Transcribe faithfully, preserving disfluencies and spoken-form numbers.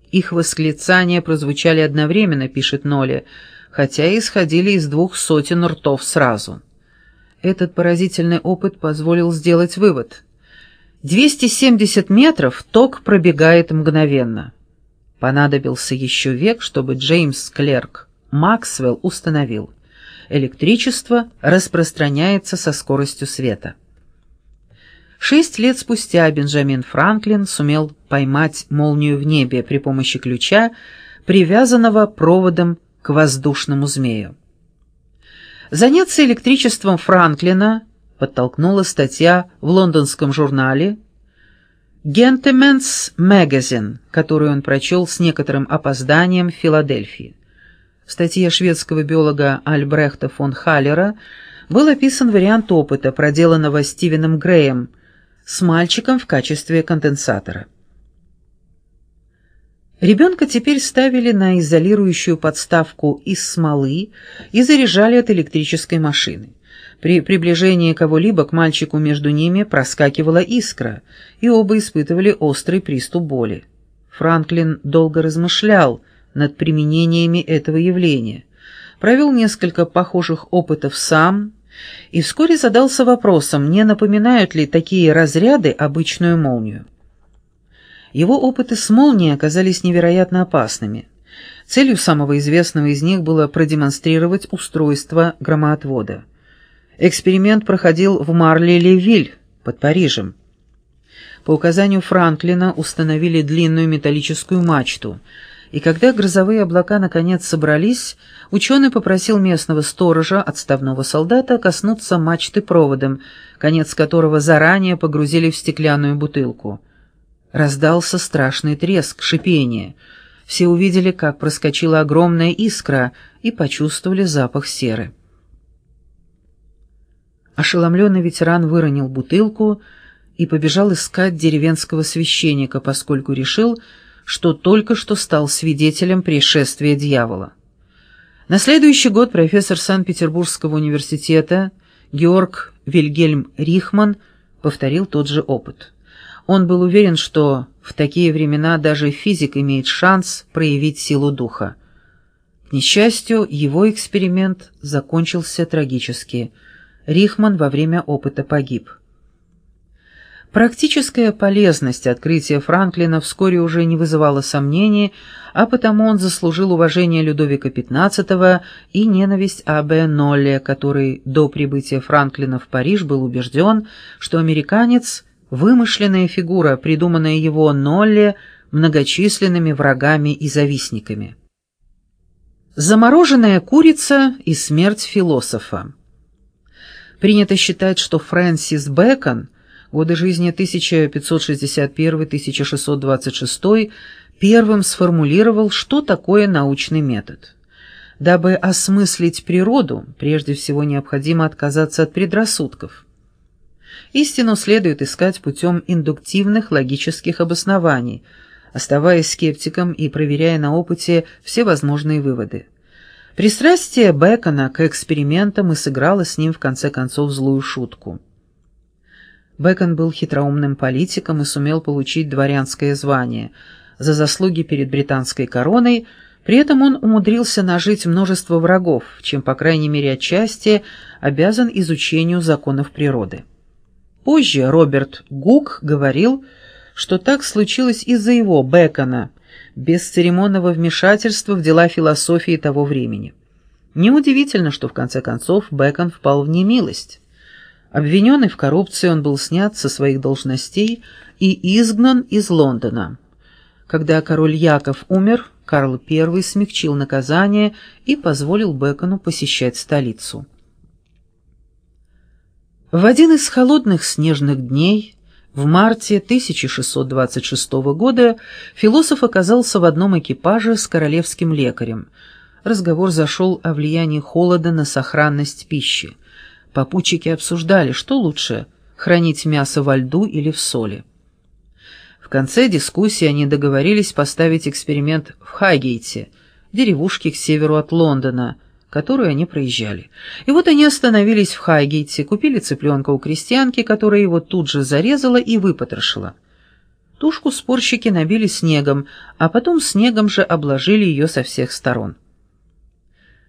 Их восклицания прозвучали одновременно, пишет Нолли, хотя и исходили из двух сотен ртов сразу. Этот поразительный опыт позволил сделать вывод. двести семьдесят метров ток пробегает мгновенно. Понадобился еще век, чтобы Джеймс Клерк Максвелл установил: электричество распространяется со скоростью света. Шесть лет спустя Бенджамин Франклин сумел поймать молнию в небе при помощи ключа, привязанного проводом к воздушному змею. Заняться электричеством Франклина подтолкнула статья в лондонском журнале «Gentleman's Magazine», которую он прочел с некоторым опозданием в Филадельфии. В статье шведского биолога Альбрехта фон Халлера был описан вариант опыта, проделанного Стивеном Греем с мальчиком в качестве конденсатора. Ребенка теперь ставили на изолирующую подставку из смолы и заряжали от электрической машины. При приближении кого-либо к мальчику между ними проскакивала искра, и оба испытывали острый приступ боли. Франклин долго размышлял над применениями этого явления, провел несколько похожих опытов сам и вскоре задался вопросом, не напоминают ли такие разряды обычную молнию. Его опыты с молнией оказались невероятно опасными. Целью самого известного из них было продемонстрировать устройство громоотвода. Эксперимент проходил в Марли-ле-Виль под Парижем. По указанию Франклина установили длинную металлическую мачту, и когда грозовые облака наконец собрались, ученый попросил местного сторожа, отставного солдата, коснуться мачты проводом, конец которого заранее погрузили в стеклянную бутылку. Раздался страшный треск, шипение. Все увидели, как проскочила огромная искра, и почувствовали запах серы. Ошеломленный ветеран выронил бутылку и побежал искать деревенского священника, поскольку решил, что только что стал свидетелем пришествия дьявола. На следующий год профессор Санкт-Петербургского университета Георг Вильгельм Рихман повторил тот же опыт. Он был уверен, что в такие времена даже физик имеет шанс проявить силу духа. К несчастью, его эксперимент закончился трагически. Рихман во время опыта погиб. Практическая полезность открытия Франклина вскоре уже не вызывала сомнений, а потому он заслужил уважение Людовика пятнадцатого и ненависть А Б Нолли, который до прибытия Франклина в Париж был убежден, что американец – вымышленная фигура, придуманная его Нолли многочисленными врагами и завистниками. Замороженная курица и смерть философа. Принято считать, что Фрэнсис Бэкон, годы жизни тысяча пятьсот шестьдесят первый — тысяча шестьсот двадцать шестой, первым сформулировал, что такое научный метод. Дабы осмыслить природу, прежде всего необходимо отказаться от предрассудков. Истину следует искать путем индуктивных логических обоснований, оставаясь скептиком и проверяя на опыте все возможные выводы. Пристрастие Бэкона к экспериментам и сыграло с ним в конце концов злую шутку. Бэкон был хитроумным политиком и сумел получить дворянское звание за заслуги перед британской короной, при этом он умудрился нажить множество врагов, чем, по крайней мере отчасти, обязан изучению законов природы. Позже Роберт Гук говорил, что так случилось из-за его, Бэкона, бесцеремонного вмешательства в дела философии того времени. Неудивительно, что в конце концов Бэкон впал в немилость. Обвиненный в коррупции, он был снят со своих должностей и изгнан из Лондона. Когда король Яков умер, Карл Первый смягчил наказание и позволил Бэкону посещать столицу. В один из холодных снежных дней, в марте тысяча шестьсот двадцать шестого года, философ оказался в одном экипаже с королевским лекарем. Разговор зашел о влиянии холода на сохранность пищи. Попутчики обсуждали, что лучше – хранить мясо во льду или в соли. В конце дискуссии они договорились поставить эксперимент в Хайгейте, деревушке к северу от Лондона, которую они проезжали. И вот они остановились в Хайгейте, купили цыпленка у крестьянки, которая его тут же зарезала и выпотрошила. Тушку спорщики набили снегом, а потом снегом же обложили ее со всех сторон.